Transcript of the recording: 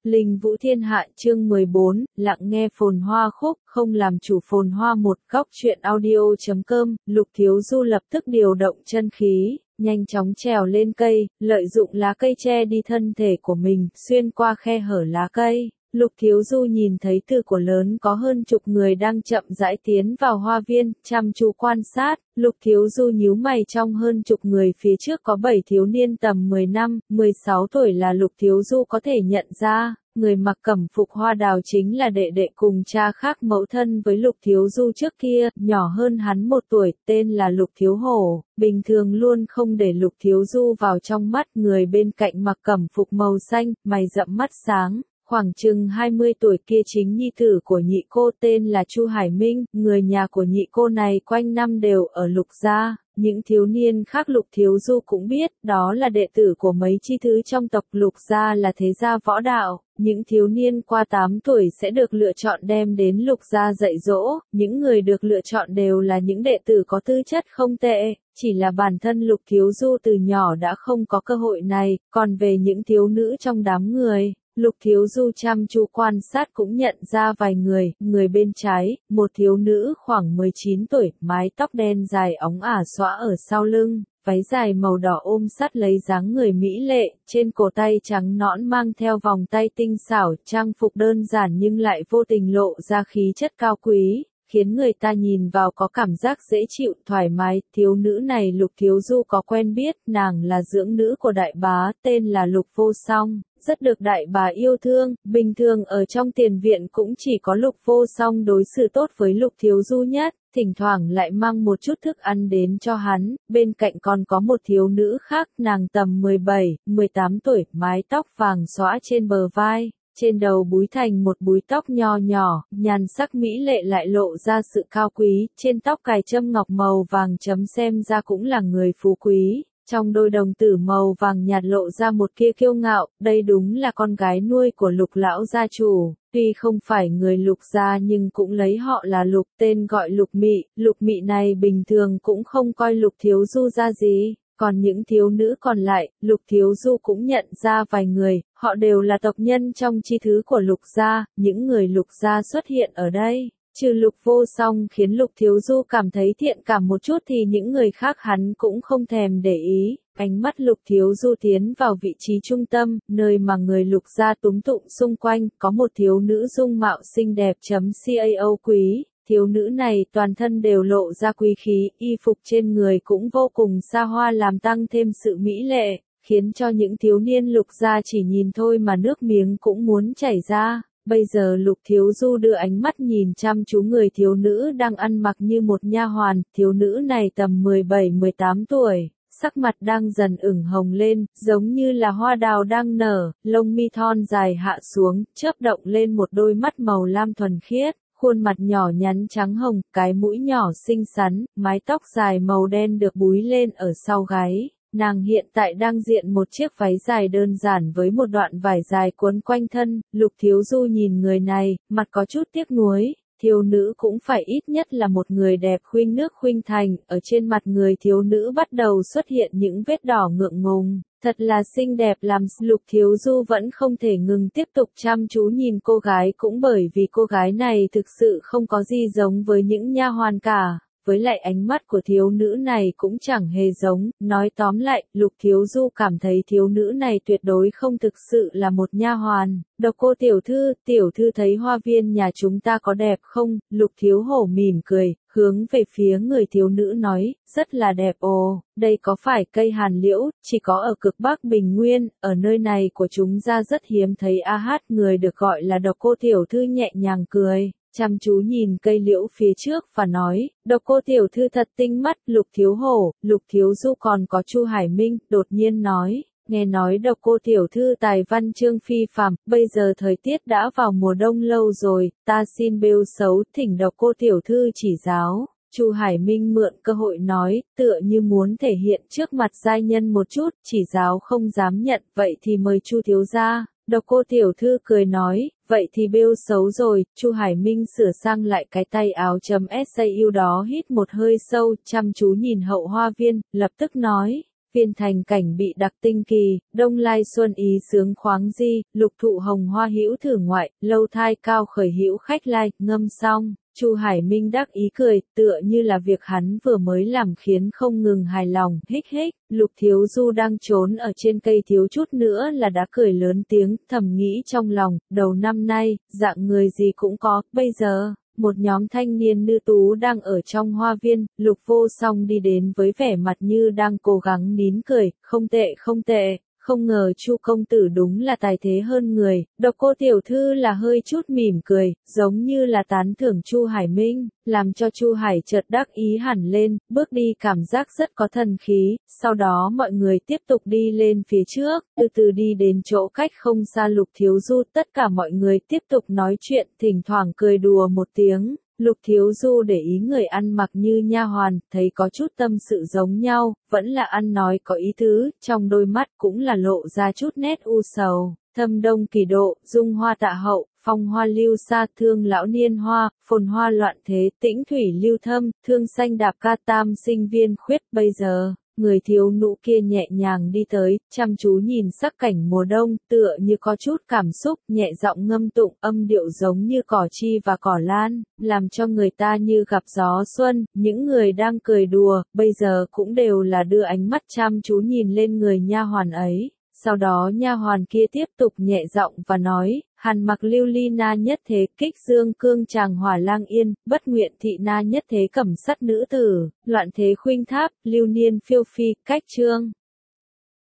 Linh Vũ Thiên Hạ chương 14, lặng nghe phồn hoa khúc, không làm chủ phồn hoa một góc truyện audio.com, Lục Thiếu Du lập tức điều động chân khí, nhanh chóng trèo lên cây, lợi dụng lá cây che đi thân thể của mình, xuyên qua khe hở lá cây. Lục Thiếu Du nhìn thấy từ của lớn có hơn chục người đang chậm rãi tiến vào hoa viên, chăm chú quan sát. Lục Thiếu Du nhíu mày, trong hơn chục người phía trước có 7 thiếu niên tầm 10 năm, 16 tuổi là Lục Thiếu Du có thể nhận ra. Người mặc cẩm phục hoa đào chính là đệ đệ cùng cha khác mẫu thân với Lục Thiếu Du trước kia, nhỏ hơn hắn 1 tuổi, tên là Lục Thiếu Hổ, bình thường luôn không để Lục Thiếu Du vào trong mắt. Người bên cạnh mặc cẩm phục màu xanh, mày rậm mắt sáng. Khoảng chừng 20 tuổi kia chính nhi tử của nhị cô, tên là Chu Hải Minh, người nhà của nhị cô này quanh năm đều ở Lục gia. Những thiếu niên khác Lục Thiếu Du cũng biết, đó là đệ tử của mấy chi thứ trong tộc Lục gia là thế gia võ đạo. Những thiếu niên qua 8 tuổi sẽ được lựa chọn đem đến Lục gia dạy dỗ, những người được lựa chọn đều là những đệ tử có tư chất không tệ. Chỉ là bản thân Lục Thiếu Du từ nhỏ đã không có cơ hội này, còn về những thiếu nữ trong đám người. Lục Thiếu Du chăm chú quan sát cũng nhận ra vài người, người bên trái, một thiếu nữ khoảng 19 tuổi, mái tóc đen dài óng ả xõa ở sau lưng, váy dài màu đỏ ôm sát lấy dáng người mỹ lệ, trên cổ tay trắng nõn mang theo vòng tay tinh xảo, trang phục đơn giản nhưng lại vô tình lộ ra khí chất cao quý, khiến người ta nhìn vào có cảm giác dễ chịu, thoải mái. Thiếu nữ này Lục Thiếu Du có quen biết, nàng là dưỡng nữ của đại bá, tên là Lục Vô Song, rất được đại bá yêu thương. Bình thường ở trong tiền viện cũng chỉ có Lục Vô Song đối xử tốt với Lục Thiếu Du nhất, thỉnh thoảng lại mang một chút thức ăn đến cho hắn. Bên cạnh còn có một thiếu nữ khác, nàng tầm 17, 18 tuổi, mái tóc vàng xõa trên bờ vai. Trên đầu búi thành một búi tóc nho nhỏ, nhan sắc mỹ lệ lại lộ ra sự cao quý, trên tóc cài châm ngọc màu vàng chấm xem ra cũng là người phú quý, trong đôi đồng tử màu vàng nhạt lộ ra một kia kiêu ngạo, đây đúng là con gái nuôi của Lục lão gia chủ, tuy không phải người Lục gia nhưng cũng lấy họ là Lục, tên gọi Lục Mị này bình thường cũng không coi Lục Thiếu Du ra gì. Còn những thiếu nữ còn lại, Lục Thiếu Du cũng nhận ra vài người, họ đều là tộc nhân trong chi thứ của Lục gia. Những người Lục gia xuất hiện ở đây, trừ Lục Vô Song khiến Lục Thiếu Du cảm thấy thiện cảm một chút thì những người khác hắn cũng không thèm để ý. Ánh mắt Lục Thiếu Du tiến vào vị trí trung tâm, nơi mà người Lục gia túm tụng xung quanh, có một thiếu nữ dung mạo xinh đẹp cao quý. Thiếu nữ này toàn thân đều lộ ra quý khí, y phục trên người cũng vô cùng xa hoa làm tăng thêm sự mỹ lệ, khiến cho những thiếu niên Lục gia chỉ nhìn thôi mà nước miếng cũng muốn chảy ra. Bây giờ Lục Thiếu Du đưa ánh mắt nhìn chăm chú người thiếu nữ đang ăn mặc như một nha hoàn, thiếu nữ này tầm 17-18 tuổi, sắc mặt đang dần ửng hồng lên, giống như là hoa đào đang nở, lông mi thon dài hạ xuống, chớp động lên một đôi mắt màu lam thuần khiết. Khuôn mặt nhỏ nhắn trắng hồng, cái mũi nhỏ xinh xắn, mái tóc dài màu đen được búi lên ở sau gáy. Nàng hiện tại đang diện một chiếc váy dài đơn giản với một đoạn vải dài cuốn quanh thân. Lục Thiếu Du nhìn người này, mặt có chút tiếc nuối. Thiếu nữ cũng phải ít nhất là một người đẹp khuynh nước khuynh thành, ở trên mặt người thiếu nữ bắt đầu xuất hiện những vết đỏ ngượng ngùng. Thật là xinh đẹp làm Lục Thiếu Du vẫn không thể ngừng tiếp tục chăm chú nhìn cô gái, cũng bởi vì cô gái này thực sự không có gì giống với những nha hoàn cả. Với lại ánh mắt của thiếu nữ này cũng chẳng hề giống, nói tóm lại, Lục Thiếu Du cảm thấy thiếu nữ này tuyệt đối không thực sự là một nha hoàn. Độc Cô tiểu thư thấy hoa viên nhà chúng ta có đẹp không? Lục Thiếu Hổ mỉm cười, hướng về phía người thiếu nữ nói, rất là đẹp ồ, đây có phải cây hàn liễu, chỉ có ở cực Bắc Bình Nguyên, ở nơi này của chúng ta rất hiếm thấy. Người được gọi là Độc Cô tiểu thư nhẹ nhàng cười, chăm chú nhìn cây liễu phía trước và nói, Độc Cô tiểu thư thật tinh mắt. Lục Thiếu Hổ, Lục Thiếu Du còn có Chu Hải Minh, đột nhiên nói, nghe nói Độc Cô tiểu thư tài văn chương phi phàm, bây giờ thời tiết đã vào mùa đông lâu rồi, ta xin bêu xấu thỉnh Độc Cô tiểu thư chỉ giáo. Chu Hải Minh mượn cơ hội nói, tựa như muốn thể hiện trước mặt giai nhân một chút, chỉ giáo không dám nhận, vậy thì mời Chu thiếu gia. Độc Cô tiểu thư cười nói, vậy thì bêu xấu rồi. Chu Hải Minh sửa sang lại cái tay áo sau đó hít một hơi sâu, chăm chú nhìn hậu hoa viên, lập tức nói, Viên thành cảnh bị đặc tinh kỳ, đông lai xuân ý sướng khoáng di, lục thụ hồng hoa hữu thử ngoại, lâu thai cao khởi hữu khách lai, ngâm xong. Chu Hải Minh đắc ý cười, tựa như là việc hắn vừa mới làm khiến không ngừng hài lòng, hích hích, Lục Thiếu Du đang trốn ở trên cây thiếu chút nữa là đã cười lớn tiếng, thầm nghĩ trong lòng, đầu năm nay, dạng người gì cũng có, bây giờ, một nhóm thanh niên nữ tú đang ở trong hoa viên, Lục Vô Song đi đến với vẻ mặt như đang cố gắng nín cười, không tệ không tệ. Không ngờ Chu công tử đúng là tài thế hơn người, Độc Cô tiểu thư là hơi chút mỉm cười, giống như là tán thưởng Chu Hải Minh, làm cho Chu Hải chợt đắc ý hẳn lên, bước đi cảm giác rất có thần khí, sau đó mọi người tiếp tục đi lên phía trước, từ từ đi đến chỗ cách không xa Lục Thiếu Du, tất cả mọi người tiếp tục nói chuyện, thỉnh thoảng cười đùa một tiếng. Lục Thiếu Du để ý người ăn mặc như nha hoàn, thấy có chút tâm sự giống nhau, vẫn là ăn nói có ý tứ, trong đôi mắt cũng là lộ ra chút nét u sầu. Thâm đông kỳ độ, dung hoa tạ hậu, phong hoa lưu sa, thương lão niên hoa, phồn hoa loạn thế, tĩnh thủy lưu thâm, thương xanh đạp ca, tam sinh viên khuyết. Bây giờ, người thiếu nữ kia nhẹ nhàng đi tới, chăm chú nhìn sắc cảnh mùa đông, tựa như có chút cảm xúc, nhẹ giọng ngâm tụng, âm điệu giống như cỏ chi và cỏ lan, làm cho người ta như gặp gió xuân. Những người đang cười đùa, bây giờ cũng đều là đưa ánh mắt chăm chú nhìn lên người nha hoàn ấy. Sau đó nha hoàn kia tiếp tục nhẹ giọng và nói, hàn mặc lưu ly na nhất thế, kích dương cương tràng hỏa lang yên, bất nguyện thị na nhất thế cẩm sắt nữ tử, loạn thế khuynh tháp, lưu niên phiêu phi, cách trương.